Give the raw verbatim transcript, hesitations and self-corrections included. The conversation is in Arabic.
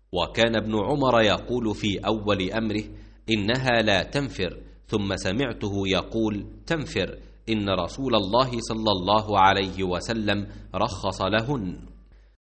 وكان ابن عمر يقول في أول أمره: إنها لا تنفر، ثم سمعته يقول: تنفر، إن رسول الله صلى الله عليه وسلم رخص لهن.